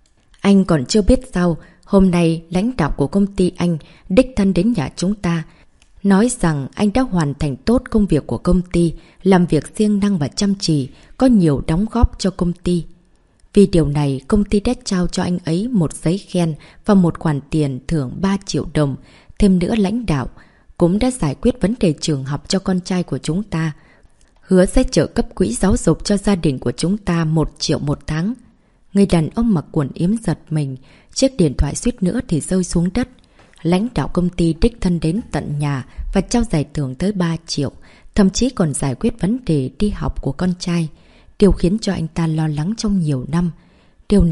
Anh còn chưa biết sao, hôm nay lãnh đạo của công ty anh đích thân đến nhà chúng ta. Nói rằng anh đã hoàn thành tốt công việc của công ty, làm việc siêng năng và chăm chỉ, có nhiều đóng góp cho công ty. Vì điều này, công ty đã trao cho anh ấy một giấy khen và một khoản tiền thưởng 3 triệu đồng. Thêm nữa lãnh đạo cũng đã giải quyết vấn đề trường học cho con trai của chúng ta. Hứa sẽ trợ cấp quỹ giáo dục cho gia đình của chúng ta 1 triệu một tháng. Người đàn ông mặc quần yếm giật mình, chiếc điện thoại suýt nữa thì rơi xuống đất. Lãnh đạo công ty đích thân đến tận nhà và trao giải thưởng tới 3 triệu, thậm chí còn giải quyết vấn đề đi học của con trai. Điều khiến cho anh ta lo lắng trong nhiều năm. Điều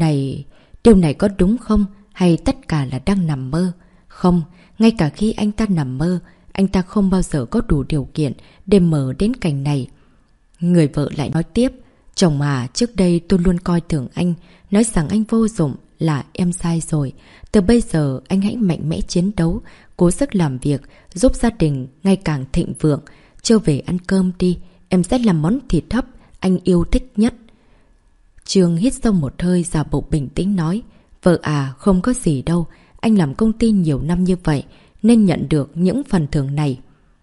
này có đúng không? Hay tất cả là đang nằm mơ? Không, ngay cả khi anh ta nằm mơ, anh ta không bao giờ có đủ điều kiện để mở đến cảnh này. Người vợ lại nói tiếp, chồng à, trước đây tôi luôn coi thường anh, nói rằng anh vô dụng, là em sai rồi. Từ bây giờ anh hãy mạnh mẽ chiến đấu, cố sức làm việc, giúp gia đình ngày càng thịnh vượng. Chưa về ăn cơm đi, em sẽ làm món thịt hấp anh yêu thích nhất. Trương hít sâu một hơi, giả bộ bình tĩnh nói, vợ à, không có gì đâu, anh làm công ty nhiều năm như vậy nên nhận được những phần thưởng này.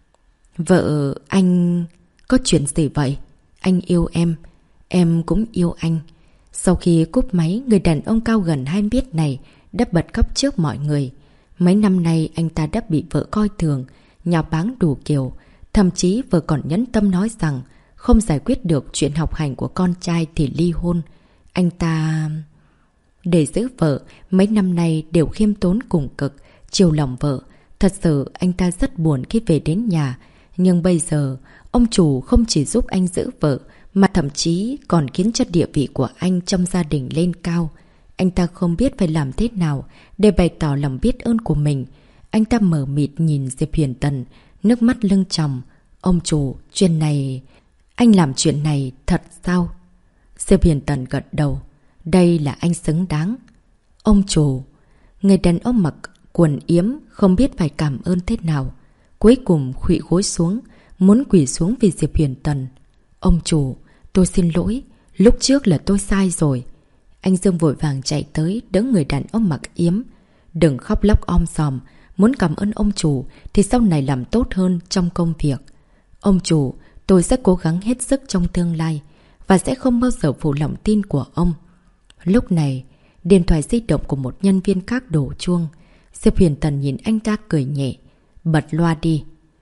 Vợ, anh... có chuyện gì vậy? Anh yêu em cũng yêu anh. Sau khi cúp máy, người đàn ông cao gần 2 mét này đã bật khóc trước mọi người. Mấy năm nay anh ta đã bị vợ coi thường, nhạo báng đủ kiểu. Thậm chí vợ còn nhẫn tâm nói rằng không giải quyết được chuyện học hành của con trai thì ly hôn. Anh ta... Để giữ vợ, mấy năm nay đều khiêm tốn cùng cực, chiều lòng vợ. Thật sự anh ta rất buồn khi về đến nhà. Nhưng bây giờ, ông chủ không chỉ giúp anh giữ vợ, mà thậm chí còn khiến cho địa vị của anh trong gia đình lên cao. Anh ta không biết phải làm thế nào để bày tỏ lòng biết ơn của mình. Anh ta mờ mịt nhìn Diệp Huyền Tần, nước mắt lưng tròng. Ông chủ, chuyện này... Anh làm chuyện này thật sao? Diệp Huyền Tần gật đầu. Đây là anh xứng đáng. Ông chủ, người đàn ông mặc quần yếm không biết phải cảm ơn thế nào. Cuối cùng khuỵu gối xuống, muốn quỳ xuống vì Diệp Huyền Tần. Ông chủ, tôi xin lỗi, lúc trước là tôi sai rồi. Anh Dương vội vàng chạy tới đỡ người đàn ông mặc yếm. Đừng khóc lóc om sòm, muốn cảm ơn ông chủ thì sau này làm tốt hơn trong công việc. Ông chủ, tôi sẽ cố gắng hết sức trong tương lai và sẽ không bao giờ phụ lòng tin của ông. Lúc này, điện thoại di động của một nhân viên khác đổ chuông. Diệp Huyền Tần nhìn anh ta cười nhẹ. Bật loa đi.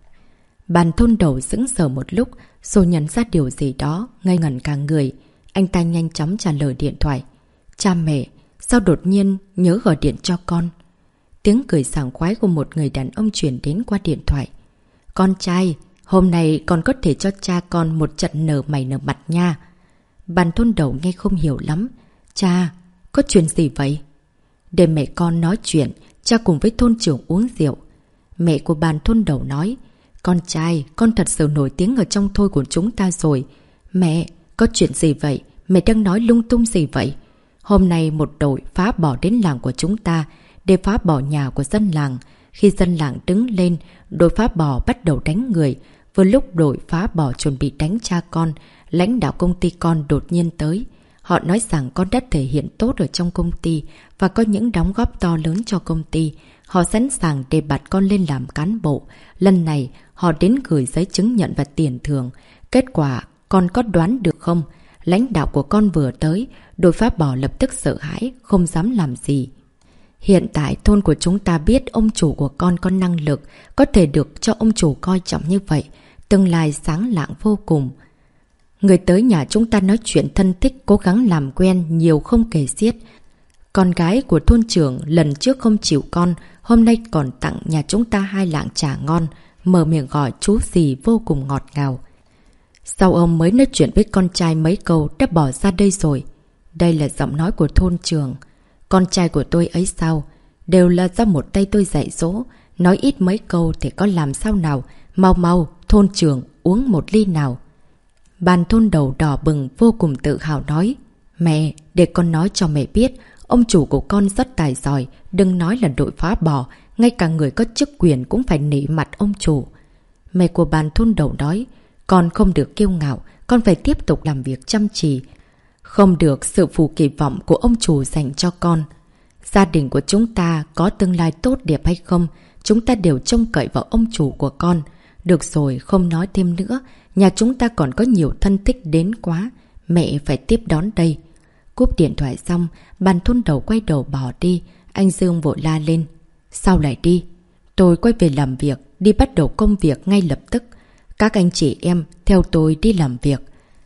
Bàn thôn đầu sững sờ một lúc rồi nhận ra điều gì đó, ngây ngẩn cả người. Anh ta nhanh chóng trả lời điện thoại. Cha mẹ, sao đột nhiên nhớ gọi điện cho con? Tiếng cười sảng khoái của một người đàn ông truyền đến qua điện thoại. Con trai, hôm nay con có thể cho cha con một trận nở mày nở mặt nha. Bàn thôn đầu nghe không hiểu lắm. Cha, có chuyện gì vậy? Để mẹ con nói chuyện, cha cùng với thôn trưởng uống rượu. Mẹ của bàn thôn đầu nói. Con trai, con thật sự nổi tiếng ở trong thôn của chúng ta rồi. Mẹ, có chuyện gì vậy? Mẹ đang nói lung tung gì vậy? Hôm nay một đội phá bỏ đến làng của chúng ta để phá bỏ nhà của dân làng. Khi dân làng đứng lên, đội phá bỏ bắt đầu đánh người. Vừa lúc đội phá bỏ chuẩn bị đánh cha con, lãnh đạo công ty con đột nhiên tới. Họ nói rằng con đã thể hiện tốt ở trong công ty và có những đóng góp to lớn cho công ty. Họ sẵn sàng để bạt con lên làm cán bộ. Lần này, họ đến gửi giấy chứng nhận và tiền thưởng. Kết quả, con có đoán được không? Lãnh đạo của con vừa tới, đội phá bỏ lập tức sợ hãi, không dám làm gì. Hiện tại thôn của chúng ta biết ông chủ của con có năng lực, có thể được cho ông chủ coi trọng như vậy. Tương lai sáng lạng vô cùng. Người tới nhà chúng ta nói chuyện thân thích, cố gắng làm quen, nhiều không kể xiết. Con gái của thôn trưởng lần trước không chịu con, hôm nay còn tặng nhà chúng ta 2 lạng chả ngon, mở miệng gọi chú dì vô cùng ngọt ngào. Sau ông mới nói chuyện với con trai mấy câu đã bỏ ra đây rồi. Đây là giọng nói của thôn trưởng. Con trai của tôi ấy sao? Đều là do một tay tôi dạy dỗ. Nói ít mấy câu thì có làm sao nào. Mau mau, thôn trưởng, uống một ly nào. Bàn thôn đầu đỏ bừng vô cùng tự hào nói. Mẹ, để con nói cho mẹ biết, ông chủ của con rất tài giỏi. Đừng nói là đội phá bỏ, ngay cả người có chức quyền cũng phải nể mặt ông chủ. Mẹ của bàn thôn đầu nói. Con không được kiêu ngạo, con phải tiếp tục làm việc chăm chỉ. Không được sự phụ kỳ vọng của ông chủ dành cho con. Gia đình của chúng ta có tương lai tốt đẹp hay không, chúng ta đều trông cậy vào ông chủ của con. Được rồi, không nói thêm nữa. Nhà chúng ta còn có nhiều thân thích đến quá. Mẹ phải tiếp đón đây. Cúp điện thoại xong, bàn thôn đầu quay đầu bỏ đi. Anh Dương vội la lên. Sao lại đi? Tôi quay về làm việc, đi bắt đầu công việc ngay lập tức. Các anh chị em theo tôi đi làm việc.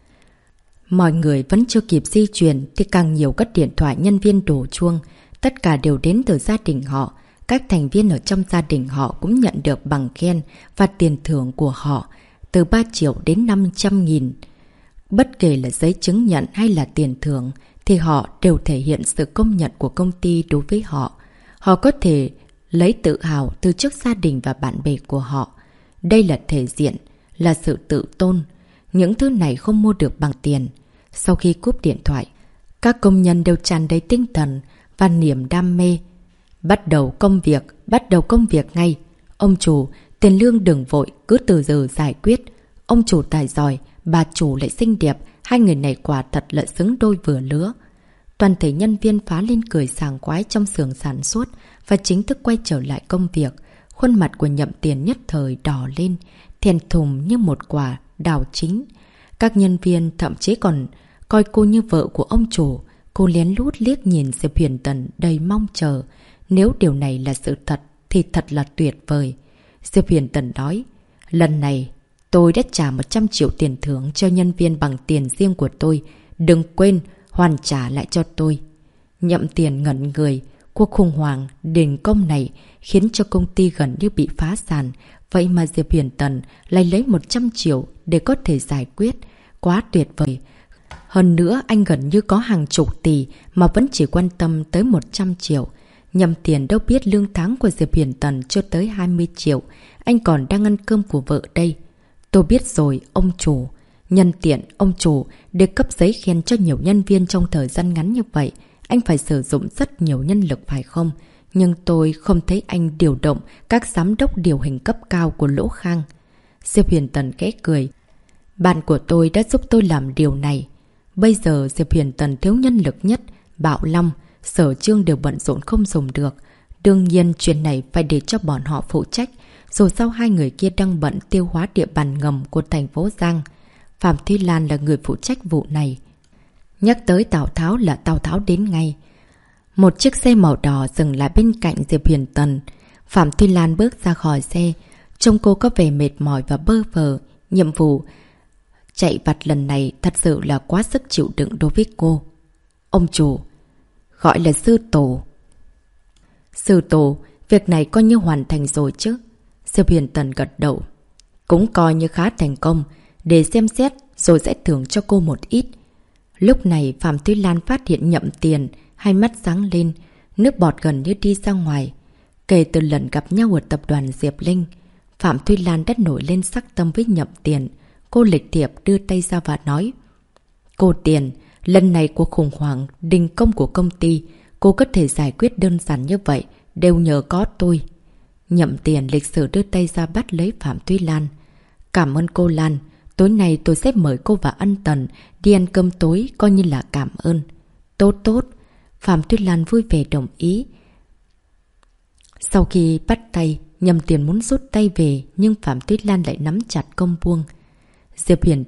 Mọi người vẫn chưa kịp di chuyển thì càng nhiều các điện thoại nhân viên đổ chuông. Tất cả đều đến từ gia đình họ. Các thành viên ở trong gia đình họ cũng nhận được bằng khen và tiền thưởng của họ từ 3 triệu đến 500.000. Bất kể là giấy chứng nhận hay là tiền thưởng thì họ đều thể hiện sự công nhận của công ty đối với họ. Họ có thể lấy tự hào từ trước gia đình và bạn bè của họ. Đây là thể diện, là sự tự tôn. Những thứ này không mua được bằng tiền. Sau khi cúp điện thoại, các công nhân đều tràn đầy tinh thần và niềm đam mê. Bắt đầu công việc ngay. Ông chủ, tiền lương đừng vội, cứ từ giờ giải quyết. Ông chủ tài giỏi, bà chủ lại xinh đẹp, hai người này quả thật là xứng đôi vừa lứa. Toàn thể nhân viên phá lên cười sảng khoái trong xưởng sản xuất và chính thức quay trở lại công việc. Khuôn mặt của Nhậm Tiền nhất thời đỏ lên, thèn thùng như một quả đào chín. Các nhân viên thậm chí còn coi cô như vợ của ông chủ. Cô lén lút liếc nhìn Diệp Huyền Tần đầy mong chờ. Nếu điều này là sự thật thì thật là tuyệt vời. Diệp Huyền Tần nói, lần này tôi đã trả 100 triệu tiền thưởng cho nhân viên bằng tiền riêng của tôi. Đừng quên hoàn trả lại cho tôi. Nhậm Tiền ngẩn người. Cuộc khủng hoảng đình công này khiến cho công ty gần như bị phá sản. Vậy mà Diệp Huyền Tần lại lấy 100 triệu để có thể giải quyết. Quá tuyệt vời. Hơn nữa anh gần như có hàng chục tỷ mà vẫn chỉ quan tâm tới 100 triệu. Nhậm Tiền đâu biết lương tháng của Diệp Huyền Tần chưa tới 20 triệu. Anh còn đang ăn cơm của vợ đây. Tôi biết rồi, ông chủ. Nhân tiện, ông chủ để cấp giấy khen cho nhiều nhân viên trong thời gian ngắn như vậy. Anh phải sử dụng rất nhiều nhân lực phải không? Nhưng tôi không thấy anh điều động các giám đốc điều hành cấp cao của Lỗ Khang. Diệp Huyền Tần khẽ cười. Bạn của tôi đã giúp tôi làm điều này. Bây giờ Diệp Huyền Tần thiếu nhân lực nhất. Bảo Long, Sở Trương đều bận rộn không dùng được. Đương nhiên chuyện này phải để cho bọn họ phụ trách. Rồi sau hai người kia đang bận tiêu hóa địa bàn ngầm của thành phố Giang. Phạm Thúy Lan là người phụ trách vụ này. Nhắc tới Tào Tháo là Tào Tháo đến ngay. Một chiếc xe màu đỏ dừng lại bên cạnh Diệp Huyền Tần. Phạm Thúy Lan bước ra khỏi xe. Trông cô có vẻ mệt mỏi và bơ vơ. Nhiệm vụ chạy vặt lần này thật sự là quá sức chịu đựng đối với cô. Ông chủ, gọi là sư tổ. Sư tổ, việc này coi như hoàn thành rồi chứ? Diệp Huyền Tần gật đầu. Cũng coi như khá thành công. Để xem xét rồi sẽ thưởng cho cô một ít. Lúc này Phạm Thúy Lan phát hiện Nhậm Tiền, hai mắt sáng lên, nước bọt gần như đi ra ngoài. Kể từ lần gặp nhau ở tập đoàn Diệp Linh, Phạm Thúy Lan đã nổi lên sắc tâm với Nhậm Tiền. Cô lịch thiệp đưa tay ra và nói: Cô Tiền, lần này cuộc khủng hoảng đình công của công ty, cô có thể giải quyết đơn giản như vậy, đều nhờ có tôi. Nhậm Tiền lịch sử đưa tay ra bắt lấy Phạm Thúy Lan. Cảm ơn cô Lan. Tối nay tôi sẽ mời cô và Ân Tần đi ăn cơm tối coi như là cảm ơn. Tốt tốt. Phạm Thúy Lan vui vẻ đồng ý. Sau khi bắt tay, Nhậm Tiền muốn rút tay về nhưng Phạm Thúy Lan lại nắm chặt công buông. Diệp Huyền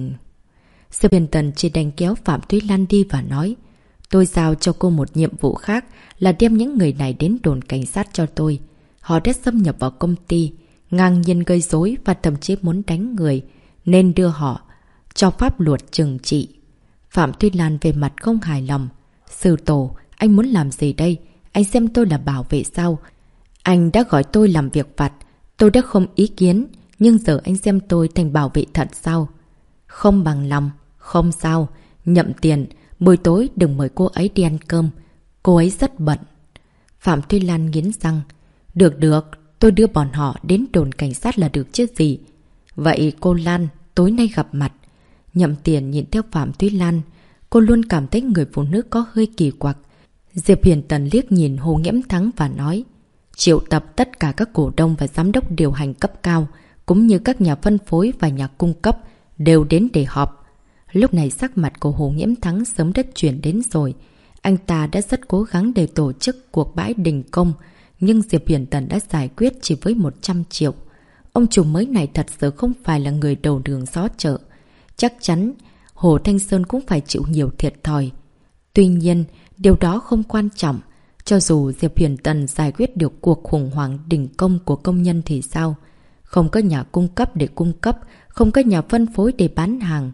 Tần chỉ đành kéo Phạm Thúy Lan đi và nói: Tôi giao cho cô một nhiệm vụ khác là đem những người này đến đồn cảnh sát cho tôi. Họ đã xâm nhập vào công ty, ngang nhiên gây rối và thậm chí muốn đánh người, nên đưa họ cho pháp luật trừng trị. Phạm Thúy Lan về mặt không hài lòng. Sư tổ, anh muốn làm gì đây? Anh xem tôi là bảo vệ sao? Anh đã gọi tôi làm việc vặt, tôi đã không ý kiến, nhưng giờ anh xem tôi thành bảo vệ thật sao? Không bằng lòng, không sao. Nhậm Tiền, buổi tối đừng mời cô ấy đi ăn cơm, cô ấy rất bận. Phạm Thúy Lan nghiến răng. Được được, tôi đưa bọn họ đến đồn cảnh sát là được chứ gì. Vậy cô Lan, tối nay gặp mặt. Nhậm Tiền nhìn theo Phạm Thúy Lan. Cô luôn cảm thấy người phụ nữ có hơi kỳ quặc. Diệp Huyền Tần liếc nhìn Hồ Nghiễm Thắng và nói: Triệu tập tất cả các cổ đông và giám đốc điều hành cấp cao, cũng như các nhà phân phối và nhà cung cấp đều đến để họp. Lúc này sắc mặt của Hồ Nghiễm Thắng sớm đã chuyển đến rồi. Anh ta đã rất cố gắng để tổ chức cuộc bãi đình công, nhưng Diệp Huyền Tần đã giải quyết chỉ với 100 triệu. Ông chủ mới này thật sự không phải là người đầu đường xó chợ. Chắc chắn Hồ Thanh Sơn cũng phải chịu nhiều thiệt thòi. Tuy nhiên, điều đó không quan trọng. Cho dù Diệp Huyền Tần giải quyết được cuộc khủng hoảng đình công của công nhân thì sao? Không có nhà cung cấp để cung cấp, không có nhà phân phối để bán hàng.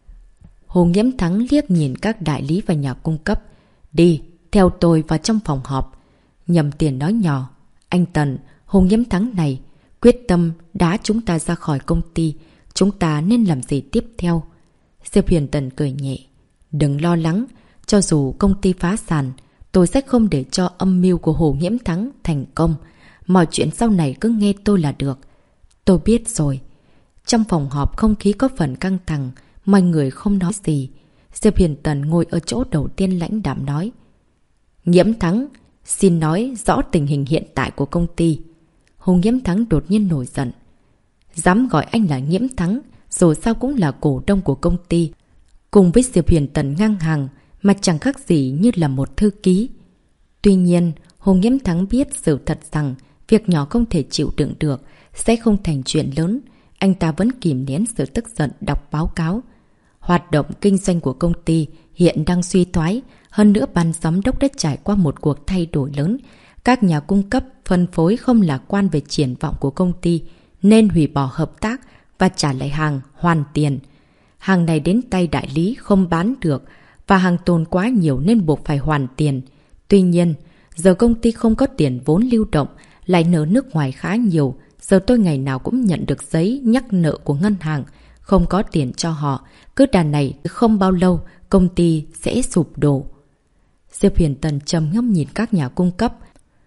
Hồ Nghiễm Thắng liếc nhìn các đại lý và nhà cung cấp. Đi, theo tôi vào trong phòng họp. Nhậm Tiền nói nhỏ. Anh Tần, Hồ Nghiễm Thắng này quyết tâm đá chúng ta ra khỏi công ty. Chúng ta nên làm gì tiếp theo? Diệp Huyền Tần cười nhẹ. Đừng lo lắng, cho dù công ty phá sản, tôi sẽ không để cho âm mưu của Hồ Nghiễm Thắng thành công. Mọi chuyện sau này cứ nghe tôi là được. Tôi biết rồi. Trong phòng họp không khí có phần căng thẳng, mọi người không nói gì. Diệp Huyền Tần ngồi ở chỗ đầu tiên lãnh đạm nói. Nghiễm Thắng, xin nói rõ tình hình hiện tại của công ty. Hồ Nghiễm Thắng đột nhiên nổi giận. Dám gọi anh là Nghiễm Thắng, dù sao cũng là cổ đông của công ty. Cùng với Diệp Huyền Tần ngang hàng, mà chẳng khác gì như là một thư ký. Tuy nhiên, Hồ Nghiễm Thắng biết sự thật rằng việc nhỏ không thể chịu đựng được sẽ không thành chuyện lớn. Anh ta vẫn kìm nén sự tức giận đọc báo cáo. Hoạt động kinh doanh của công ty hiện đang suy thoái. Hơn nữa ban giám đốc đã trải qua một cuộc thay đổi lớn. Các nhà cung cấp phân phối không lạc quan về triển vọng của công ty nên hủy bỏ hợp tác và trả lại hàng hoàn tiền. Hàng này đến tay đại lý không bán được và hàng tồn quá nhiều nên buộc phải hoàn tiền. Tuy nhiên, giờ công ty không có tiền vốn lưu động, lại nợ nước ngoài khá nhiều. Giờ tôi ngày nào cũng nhận được giấy nhắc nợ của ngân hàng, không có tiền cho họ. Cứ đà này không bao lâu, công ty sẽ sụp đổ. Diệp Huyền Tần trầm ngâm nhìn các nhà cung cấp.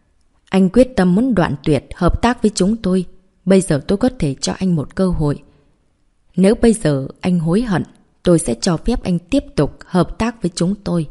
Anh quyết tâm muốn đoạn tuyệt hợp tác với chúng tôi. Bây giờ tôi có thể cho anh một cơ hội. Nếu bây giờ anh hối hận, tôi sẽ cho phép anh tiếp tục hợp tác với chúng tôi.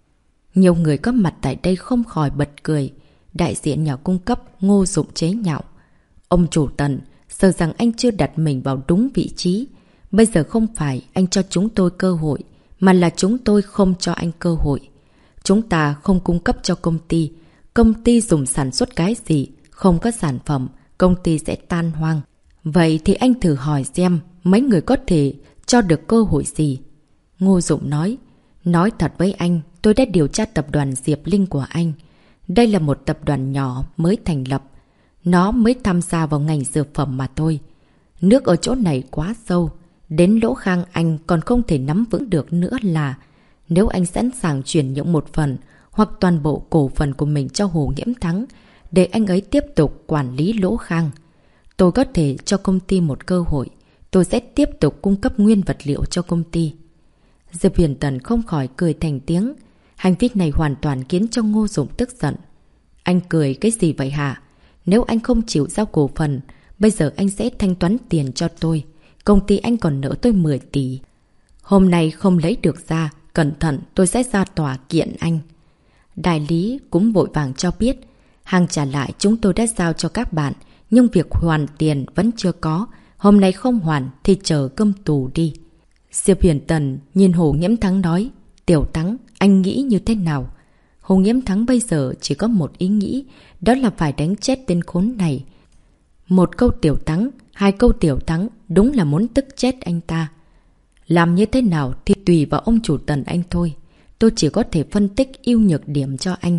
Nhiều người có mặt tại đây không khỏi bật cười. Đại diện nhà cung cấp Ngô Dụng chế nhạo. Ông chủ Tần, sợ rằng anh chưa đặt mình vào đúng vị trí. Bây giờ không phải anh cho chúng tôi cơ hội, mà là chúng tôi không cho anh cơ hội. Chúng ta không cung cấp cho công ty. Công ty dùng sản xuất cái gì? Không có sản phẩm, công ty sẽ tan hoang. Vậy thì anh thử hỏi xem mấy người có thể cho được cơ hội gì? Ngô Dụng nói thật với anh, tôi đã điều tra tập đoàn Diệp Linh của anh. Đây là một tập đoàn nhỏ mới thành lập. Nó mới tham gia vào ngành dược phẩm mà thôi. Nước ở chỗ này quá sâu. Đến lỗ khang anh còn không thể nắm vững được nữa là nếu anh sẵn sàng chuyển nhượng một phần hoặc toàn bộ cổ phần của mình cho Hồ Nghiễm Thắng để anh ấy tiếp tục quản lý lỗ khang. Tôi có thể cho công ty một cơ hội. Tôi sẽ tiếp tục cung cấp nguyên vật liệu cho công ty. Diệp Huyền Tần không khỏi cười thành tiếng. Hành vi này hoàn toàn khiến cho Ngô Dụng tức giận. Anh cười cái gì vậy hả? Nếu anh không chịu giao cổ phần, bây giờ anh sẽ thanh toán tiền cho tôi. Công ty anh còn nợ tôi 10 tỷ. Hôm nay không lấy được ra, cẩn thận tôi sẽ ra tòa kiện anh. Đại lý cũng vội vàng cho biết, hàng trả lại chúng tôi đã giao cho các bạn, nhưng việc hoàn tiền vẫn chưa có. Hôm nay không hoàn thì chờ cơm tù đi. Diệp Huyền Tần nhìn Hồ Nghiễm Thắng nói, Tiểu Thắng, anh nghĩ như thế nào? Hồ Nghiễm Thắng bây giờ chỉ có một ý nghĩ, đó là phải đánh chết tên khốn này. Một câu Tiểu Thắng, hai câu Tiểu Thắng, đúng là muốn tức chết anh ta. Làm như thế nào thì tùy vào ông chủ Tần anh thôi. Tôi chỉ có thể phân tích ưu nhược điểm cho anh.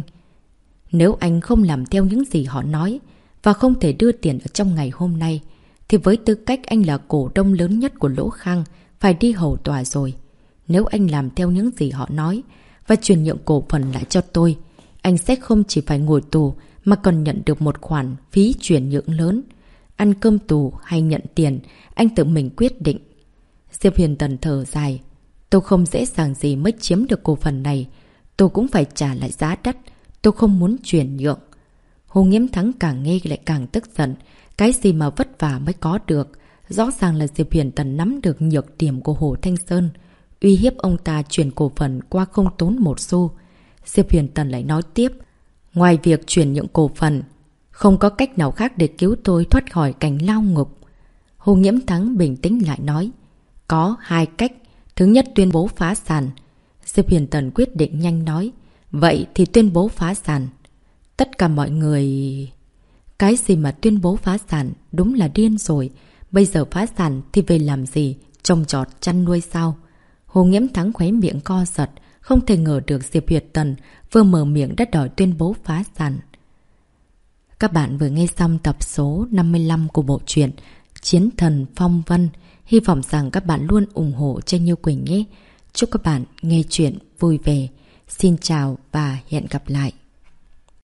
Nếu anh không làm theo những gì họ nói và không thể đưa tiền ở trong ngày hôm nay, thì với tư cách anh là cổ đông lớn nhất của Lỗ Khang, phải đi hầu tòa rồi. Nếu anh làm theo những gì họ nói và chuyển nhượng cổ phần lại cho tôi, anh sẽ không chỉ phải ngồi tù mà còn nhận được một khoản phí chuyển nhượng lớn. Ăn cơm tù hay nhận tiền, anh tự mình quyết định. Diệp Huyền Tần thở dài. Tôi không dễ dàng gì mới chiếm được cổ phần này. Tôi cũng phải trả lại giá đắt. Tôi không muốn chuyển nhượng. Hồ Nghiễm Thắng càng nghe lại càng tức giận. Cái gì mà vất vả mới có được. Rõ ràng là Diệp Huyền Tần nắm được nhược điểm của Hồ Thanh Sơn, uy hiếp ông ta chuyển cổ phần qua không tốn một xu. Diệp Huyền Tần lại nói tiếp, ngoài việc chuyển nhượng cổ phần, không có cách nào khác để cứu tôi thoát khỏi cảnh lao ngục. Hồ Nghiễm Thắng bình tĩnh lại nói, có hai cách. Thứ nhất, tuyên bố phá sản. Diệp Huyền Tần quyết định nhanh nói, vậy thì tuyên bố phá sản. Tất cả mọi người... Cái gì mà tuyên bố phá sản, đúng là điên rồi. Bây giờ phá sản thì về làm gì? Trồng trọt chăn nuôi sao? Hồ Nghiễm Thắng khóe miệng co giật, không thể ngờ được Diệp Huyền Tần vừa mở miệng đã đòi tuyên bố phá sản. Các bạn vừa nghe xong tập số 55 của bộ truyện Chiến Thần Phong Vân. Hy vọng rằng các bạn luôn ủng hộ cho Như Quỳnh nhé. Chúc các bạn nghe chuyện vui vẻ. Xin chào và hẹn gặp lại.